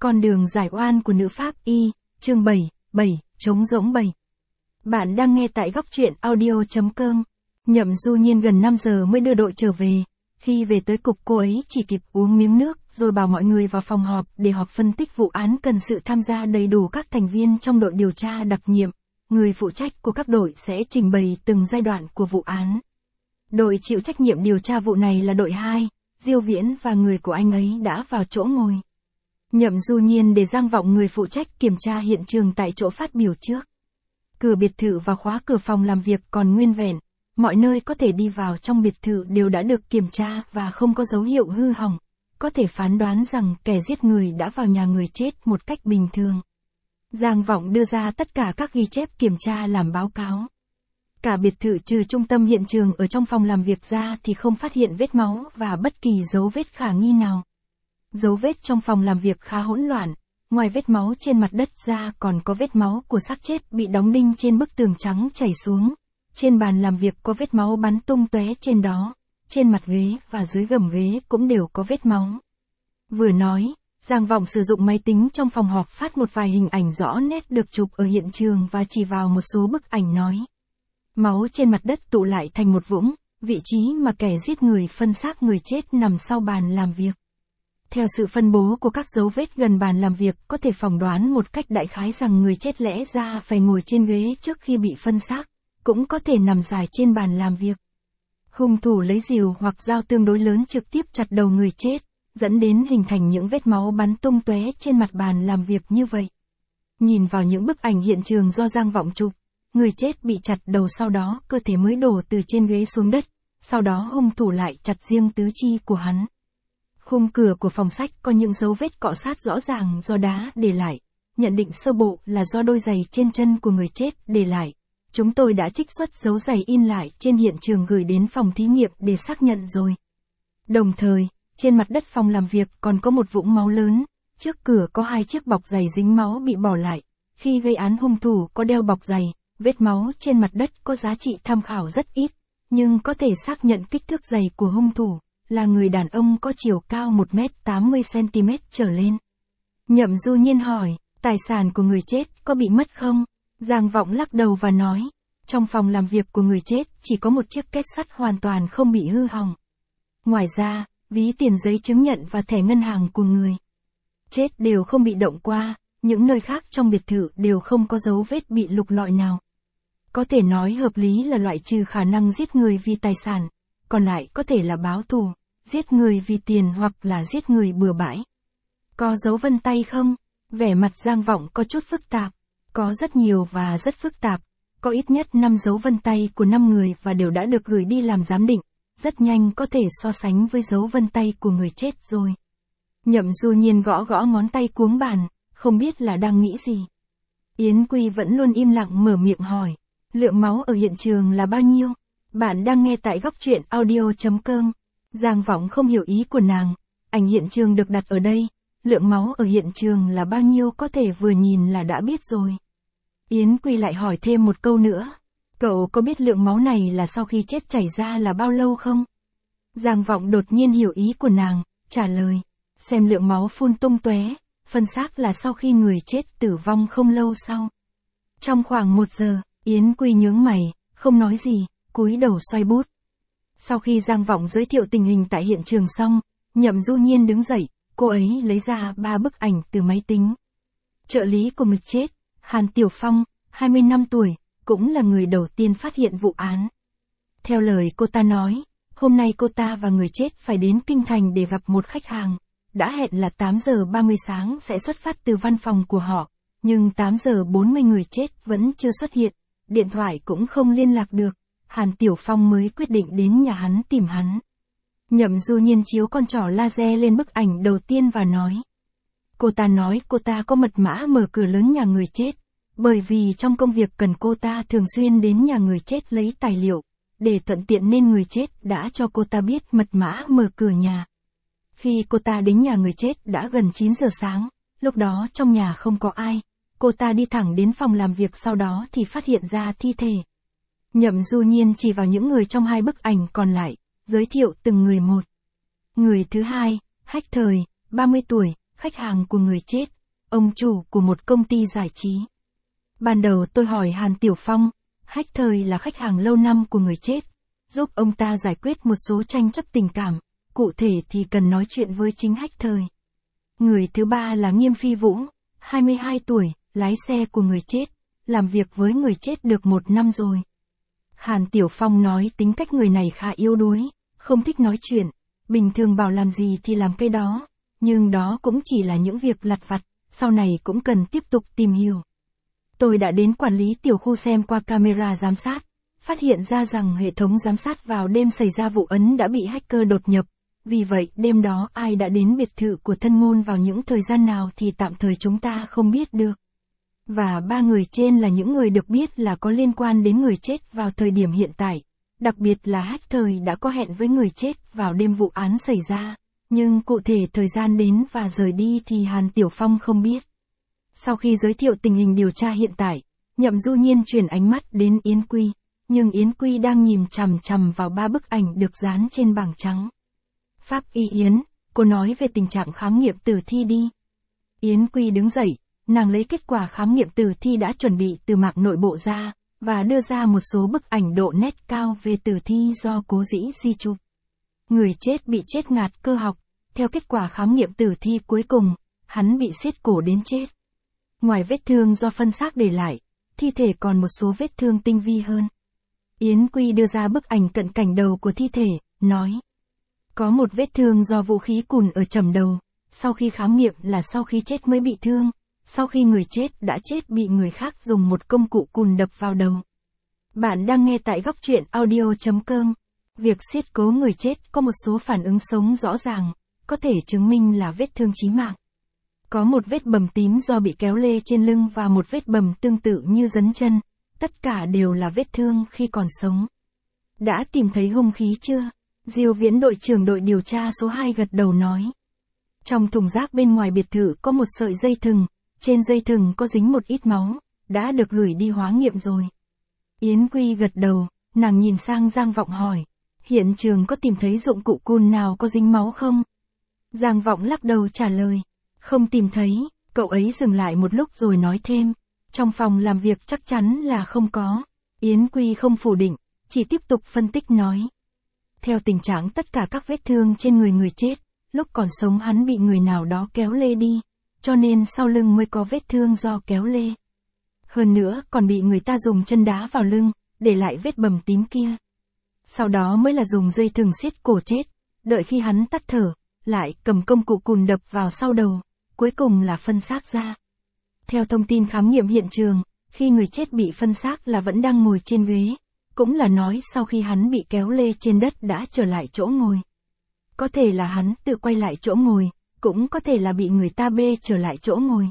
Con đường giải oan của nữ pháp y, chương 7, trống rỗng 7. Bạn đang nghe tại góc truyện audio.com. Nhậm Du Nhiên gần 5 giờ mới đưa đội trở về. Khi về tới cục cô ấy chỉ kịp uống miếng nước rồi bảo mọi người vào phòng họp để họp phân tích vụ án, cần sự tham gia đầy đủ các thành viên trong đội điều tra đặc nhiệm. Người phụ trách của các đội sẽ trình bày từng giai đoạn của vụ án. Đội chịu trách nhiệm điều tra vụ này là đội 2, Diêu Viễn và người của anh ấy đã vào chỗ ngồi. Nhậm Du Nhiên để Giang Vọng, người phụ trách kiểm tra hiện trường tại chỗ, phát biểu trước. Cửa biệt thự và khóa cửa phòng làm việc còn nguyên vẹn, mọi nơi có thể đi vào trong biệt thự đều đã được kiểm tra và không có dấu hiệu hư hỏng, có thể phán đoán rằng kẻ giết người đã vào nhà người chết một cách bình thường. Giang Vọng đưa ra tất cả các ghi chép kiểm tra làm báo cáo. Cả biệt thự trừ trung tâm hiện trường ở trong phòng làm việc ra thì không phát hiện vết máu và bất kỳ dấu vết khả nghi nào. Dấu vết trong phòng làm việc khá hỗn loạn, ngoài vết máu trên mặt đất ra còn có vết máu của xác chết bị đóng đinh trên bức tường trắng chảy xuống. Trên bàn làm việc có vết máu bắn tung tóe trên đó, trên mặt ghế và dưới gầm ghế cũng đều có vết máu. Vừa nói, Giang Vọng sử dụng máy tính trong phòng họp phát một vài hình ảnh rõ nét được chụp ở hiện trường và chỉ vào một số bức ảnh nói. Máu trên mặt đất tụ lại thành một vũng, vị trí mà kẻ giết người phân xác người chết nằm sau bàn làm việc. Theo sự phân bố của các dấu vết gần bàn làm việc, có thể phỏng đoán một cách đại khái rằng người chết lẽ ra phải ngồi trên ghế trước khi bị phân xác, cũng có thể nằm dài trên bàn làm việc. Hung thủ lấy rìu hoặc dao tương đối lớn trực tiếp chặt đầu người chết, dẫn đến hình thành những vết máu bắn tung tóe trên mặt bàn làm việc như vậy. Nhìn vào những bức ảnh hiện trường do Giang Vọng chụp, người chết bị chặt đầu, sau đó cơ thể mới đổ từ trên ghế xuống đất, sau đó hung thủ lại chặt riêng tứ chi của hắn. Khung cửa của phòng sách có những dấu vết cọ sát rõ ràng do đá để lại, nhận định sơ bộ là do đôi giày trên chân của người chết để lại. Chúng tôi đã trích xuất dấu giày in lại trên hiện trường gửi đến phòng thí nghiệm để xác nhận rồi. Đồng thời, trên mặt đất phòng làm việc còn có một vũng máu lớn, trước cửa có 2 chiếc bọc giày dính máu bị bỏ lại. Khi gây án hung thủ có đeo bọc giày, vết máu trên mặt đất có giá trị tham khảo rất ít, nhưng có thể xác nhận kích thước giày của hung thủ là người đàn ông có chiều cao 1m80cm trở lên. Nhậm Du Nhiên hỏi, tài sản của người chết có bị mất không? Giang Vọng lắc đầu và nói, trong phòng làm việc của người chết chỉ có một chiếc két sắt hoàn toàn không bị hư hỏng. Ngoài ra, ví tiền, giấy chứng nhận và thẻ ngân hàng của người chết đều không bị động qua, những nơi khác trong biệt thự đều không có dấu vết bị lục lọi nào. Có thể nói hợp lý là loại trừ khả năng giết người vì tài sản, còn lại có thể là báo thù, giết người vì tiền hoặc là giết người bừa bãi. Có dấu vân tay không? Vẻ mặt Giang Vọng có chút phức tạp. Có rất nhiều và rất phức tạp, có ít nhất 5 dấu vân tay của 5 người và đều đã được gửi đi làm giám định, rất nhanh có thể so sánh với dấu vân tay của người chết rồi. Nhậm Du Nhiên gõ gõ ngón tay cuống bàn, không biết là đang nghĩ gì. Yến Quy vẫn luôn im lặng mở miệng hỏi, lượng máu ở hiện trường là bao nhiêu? Bạn đang nghe tại góc truyện audio.com. Giang Vọng không hiểu ý của nàng, ảnh hiện trường được đặt ở đây, lượng máu ở hiện trường là bao nhiêu có thể vừa nhìn là đã biết rồi. Yến Quy lại hỏi thêm một câu nữa, cậu có biết lượng máu này là sau khi chết chảy ra là bao lâu không? Giang Vọng đột nhiên hiểu ý của nàng, trả lời, xem lượng máu phun tung tóe, phân xác là sau khi người chết tử vong không lâu sau. Trong khoảng 1 giờ, Yến Quy nhướng mày, không nói gì, cúi đầu xoay bút. Sau khi Giang Vọng giới thiệu tình hình tại hiện trường xong, Nhậm Du Nhiên đứng dậy, cô ấy lấy ra 3 bức ảnh từ máy tính. Trợ lý của người chết, Hàn Tiểu Phong, 25 tuổi, cũng là người đầu tiên phát hiện vụ án. Theo lời cô ta nói, hôm nay cô ta và người chết phải đến Kinh Thành để gặp một khách hàng. Đã hẹn là 8 giờ 30 sáng sẽ xuất phát từ văn phòng của họ, nhưng 8 giờ 40 người chết vẫn chưa xuất hiện, điện thoại cũng không liên lạc được. Hàn Tiểu Phong mới quyết định đến nhà hắn tìm hắn. Nhậm Du Nhiên chiếu con trỏ laser lên bức ảnh đầu tiên và nói. Cô ta nói cô ta có mật mã mở cửa lớn nhà người chết, bởi vì trong công việc cần cô ta thường xuyên đến nhà người chết lấy tài liệu, để thuận tiện nên người chết đã cho cô ta biết mật mã mở cửa nhà. Khi cô ta đến nhà người chết đã gần 9 giờ sáng, lúc đó trong nhà không có ai, cô ta đi thẳng đến phòng làm việc, sau đó thì phát hiện ra thi thể. Nhậm Du Nhiên chỉ vào những người trong 2 bức ảnh còn lại, giới thiệu từng người một. Người thứ hai, Hách Thời, 30 tuổi, khách hàng của người chết, ông chủ của một công ty giải trí. Ban đầu tôi hỏi Hàn Tiểu Phong, Hách Thời là khách hàng lâu năm của người chết, giúp ông ta giải quyết một số tranh chấp tình cảm, cụ thể thì cần nói chuyện với chính Hách Thời. Người thứ ba là Nghiêm Phi Vũ, 22 tuổi, lái xe của người chết, làm việc với người chết được 1 năm rồi. Hàn Tiểu Phong nói tính cách người này khá yếu đuối, không thích nói chuyện, bình thường bảo làm gì thì làm cái đó, nhưng đó cũng chỉ là những việc lặt vặt, sau này cũng cần tiếp tục tìm hiểu. Tôi đã đến quản lý tiểu khu xem qua camera giám sát, phát hiện ra rằng hệ thống giám sát vào đêm xảy ra vụ án đã bị hacker đột nhập. Vì vậy, đêm đó ai đã đến biệt thự của thân ngôn vào những thời gian nào thì tạm thời chúng ta không biết được. Và 3 người trên là những người được biết là có liên quan đến người chết vào thời điểm hiện tại. Đặc biệt là Hách Thời đã có hẹn với người chết vào đêm vụ án xảy ra. Nhưng cụ thể thời gian đến và rời đi thì Hàn Tiểu Phong không biết. Sau khi giới thiệu tình hình điều tra hiện tại, Nhậm Du Nhiên chuyển ánh mắt đến Yến Quy. Nhưng Yến Quy đang nhìn chằm chằm vào 3 bức ảnh được dán trên bảng trắng. Pháp y Yến, cô nói về tình trạng khám nghiệm tử thi đi. Yến Quy đứng dậy, nàng lấy kết quả khám nghiệm tử thi đã chuẩn bị từ mạng nội bộ ra, và đưa ra một số bức ảnh độ nét cao về tử thi do Cố Dĩ Di chụp. Người chết bị chết ngạt cơ học, theo kết quả khám nghiệm tử thi cuối cùng, hắn bị siết cổ đến chết. Ngoài vết thương do phân xác để lại, thi thể còn một số vết thương tinh vi hơn. Yến Quy đưa ra bức ảnh cận cảnh đầu của thi thể, nói. Có một vết thương do vũ khí cùn ở chẩm đầu, sau khi khám nghiệm là sau khi chết mới bị thương, sau khi người chết đã chết bị người khác dùng một công cụ cùn đập vào đầu. Bạn đang nghe tại góc truyện audio.com. Việc siết cố người chết có một số phản ứng sống rõ ràng, có thể chứng minh là vết thương chí mạng. Có một vết bầm tím do bị kéo lê trên lưng và một vết bầm tương tự như dấn chân, tất cả đều là vết thương khi còn sống. Đã tìm thấy hung khí chưa? Diêu Viễn đội trưởng đội điều tra số 2 gật đầu nói. Trong thùng rác bên ngoài biệt thự có một sợi dây thừng, trên dây thừng có dính một ít máu, đã được gửi đi hóa nghiệm rồi. Yến Quy gật đầu, nàng nhìn sang Giang Vọng hỏi, hiện trường có tìm thấy dụng cụ cùn nào có dính máu không? Giang Vọng lắc đầu trả lời, không tìm thấy, cậu ấy dừng lại một lúc rồi nói thêm, trong phòng làm việc chắc chắn là không có. Yến Quy không phủ định, chỉ tiếp tục phân tích nói. Theo tình trạng tất cả các vết thương trên người chết, lúc còn sống hắn bị người nào đó kéo lê đi, cho nên sau lưng mới có vết thương do kéo lê. Hơn nữa còn bị người ta dùng chân đá vào lưng, để lại vết bầm tím kia. Sau đó mới là dùng dây thừng siết cổ chết, đợi khi hắn tắt thở, lại cầm công cụ cùn đập vào sau đầu, cuối cùng là phân xác ra. Theo thông tin khám nghiệm hiện trường, khi người chết bị phân xác là vẫn đang ngồi trên ghế, cũng là nói sau khi hắn bị kéo lê trên đất đã trở lại chỗ ngồi. Có thể là hắn tự quay lại chỗ ngồi, cũng có thể là bị người ta bê trở lại chỗ ngồi.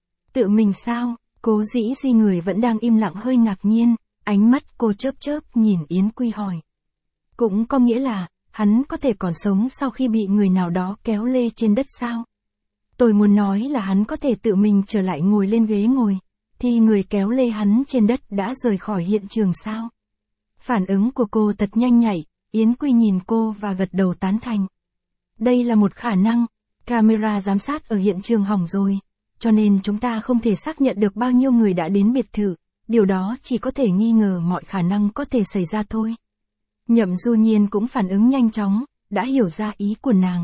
Tự mình sao? Cố Dĩ Di người vẫn đang im lặng hơi ngạc nhiên, ánh mắt cô chớp chớp nhìn Yến Quy hỏi. Cũng có nghĩa là, hắn có thể còn sống sau khi bị người nào đó kéo lê trên đất sao? Tôi muốn nói là hắn có thể tự mình trở lại ngồi lên ghế ngồi, thì người kéo lê hắn trên đất đã rời khỏi hiện trường sao? Phản ứng của cô thật nhanh nhạy, Yến Quy nhìn cô và gật đầu tán thành. Đây là một khả năng, camera giám sát ở hiện trường hỏng rồi, cho nên chúng ta không thể xác nhận được bao nhiêu người đã đến biệt thự, điều đó chỉ có thể nghi ngờ mọi khả năng có thể xảy ra thôi. Nhậm Du Nhiên cũng phản ứng nhanh chóng, đã hiểu ra ý của nàng.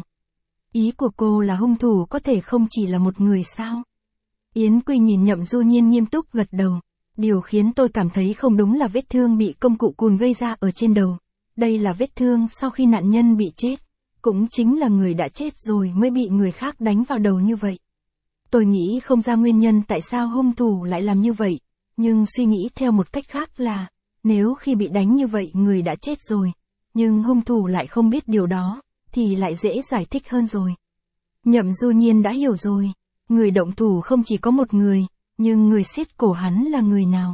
Ý của cô là hung thủ có thể không chỉ là một người sao? Yến Quy nhìn Nhậm Du Nhiên nghiêm túc gật đầu. Điều khiến tôi cảm thấy không đúng là vết thương bị công cụ cùn gây ra ở trên đầu. Đây là vết thương sau khi nạn nhân bị chết. Cũng chính là người đã chết rồi mới bị người khác đánh vào đầu như vậy. Tôi nghĩ không ra nguyên nhân tại sao hung thủ lại làm như vậy. Nhưng suy nghĩ theo một cách khác là, nếu khi bị đánh như vậy người đã chết rồi, nhưng hung thủ lại không biết điều đó, thì lại dễ giải thích hơn rồi. Nhậm Du Nhiên đã hiểu rồi. Người động thủ không chỉ có một người. Nhưng người siết cổ hắn là người nào?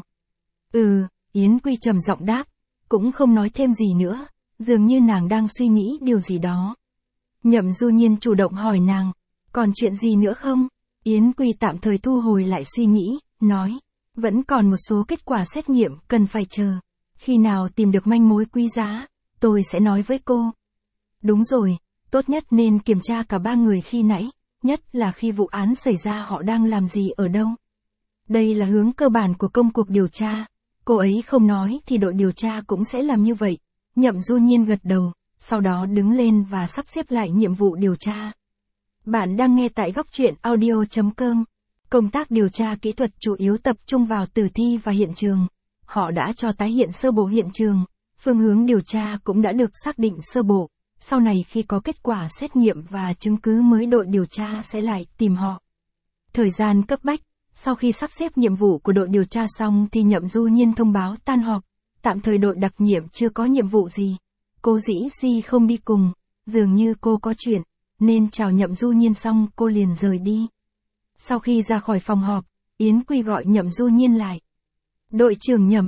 Yến Quy trầm giọng đáp, cũng không nói thêm gì nữa, dường như nàng đang suy nghĩ điều gì đó. Nhậm Du Nhiên chủ động hỏi nàng, còn chuyện gì nữa không? Yến Quy tạm thời thu hồi lại suy nghĩ, nói, vẫn còn một số kết quả xét nghiệm cần phải chờ. Khi nào tìm được manh mối quý giá, tôi sẽ nói với cô. Đúng rồi, tốt nhất nên kiểm tra cả 3 người khi nãy. nhất là khi vụ án xảy ra họ đang làm gì ở đâu. Đây là hướng cơ bản của công cuộc điều tra. Cô ấy không nói thì đội điều tra cũng sẽ làm như vậy. Nhậm Du Nhiên gật đầu, sau đó đứng lên và sắp xếp lại nhiệm vụ điều tra. Bạn đang nghe tại góc truyện audio.com. Công tác điều tra kỹ thuật chủ yếu tập trung vào tử thi và hiện trường. Họ đã cho tái hiện sơ bộ hiện trường, phương hướng điều tra cũng đã được xác định sơ bộ. Sau này khi có kết quả xét nghiệm và chứng cứ mới đội điều tra sẽ lại tìm họ. Thời gian cấp bách, sau khi sắp xếp nhiệm vụ của đội điều tra xong thì Nhậm Du Nhiên thông báo tan họp. Tạm thời đội đặc nhiệm chưa có nhiệm vụ gì. Cô Dĩ Di không đi cùng, dường như cô có chuyện, nên chào Nhậm Du Nhiên xong cô liền rời đi. Sau khi ra khỏi phòng họp, Yến Quy gọi Nhậm Du Nhiên lại. Đội trưởng Nhậm,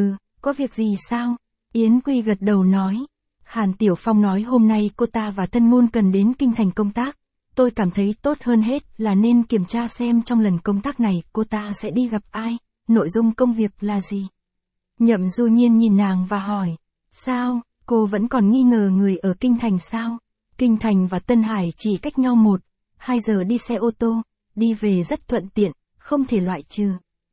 có việc gì sao? Yến Quy gật đầu nói. Hàn Tiểu Phong nói hôm nay cô ta và thân môn cần đến kinh thành công tác. Tôi cảm thấy tốt hơn hết là nên kiểm tra xem trong lần công tác này cô ta sẽ đi gặp ai, nội dung công việc là gì. Nhậm Du Nhiên nhìn nàng và hỏi. Sao, cô vẫn còn nghi ngờ người ở kinh thành sao? Kinh thành và Tân Hải chỉ cách nhau 1-2 giờ đi xe ô tô, đi về rất thuận tiện, không thể loại trừ.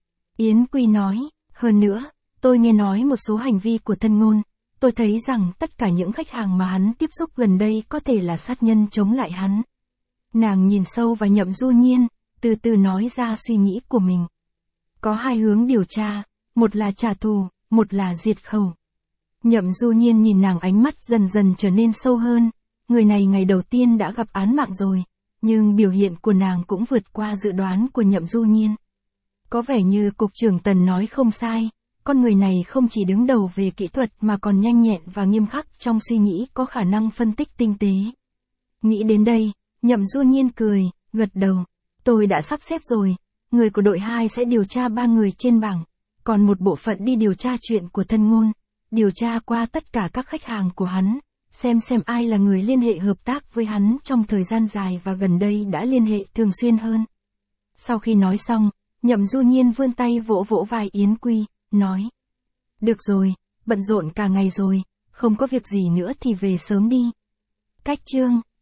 Yến Quy nói, hơn nữa, tôi nghe nói một số hành vi của thân ngôn. Tôi thấy rằng tất cả những khách hàng mà hắn tiếp xúc gần đây có thể là sát nhân chống lại hắn. Nàng nhìn sâu vào Nhậm Du Nhiên, từ từ nói ra suy nghĩ của mình. Có 2 hướng điều tra, một là trả thù, một là diệt khẩu. Nhậm Du Nhiên nhìn nàng, ánh mắt dần dần trở nên sâu hơn. Người này ngày đầu tiên đã gặp án mạng rồi, nhưng biểu hiện của nàng cũng vượt qua dự đoán của Nhậm Du Nhiên. Có vẻ như cục trưởng Tần nói không sai, con người này không chỉ đứng đầu về kỹ thuật mà còn nhanh nhẹn và nghiêm khắc trong suy nghĩ, có khả năng phân tích tinh tế. Nghĩ đến đây, Nhậm Du Nhiên cười, gật đầu. Tôi đã sắp xếp rồi, người của đội 2 sẽ điều tra 3 người trên bảng, còn một bộ phận đi điều tra chuyện của thân ngôn, điều tra qua tất cả các khách hàng của hắn, xem ai là người liên hệ hợp tác với hắn trong thời gian dài và gần đây đã liên hệ thường xuyên hơn. Sau khi nói xong, Nhậm Du Nhiên vươn tay vỗ vỗ vai Yến Quy, nói. Được rồi, bận rộn cả ngày rồi, không có việc gì nữa thì về sớm đi. Cách chương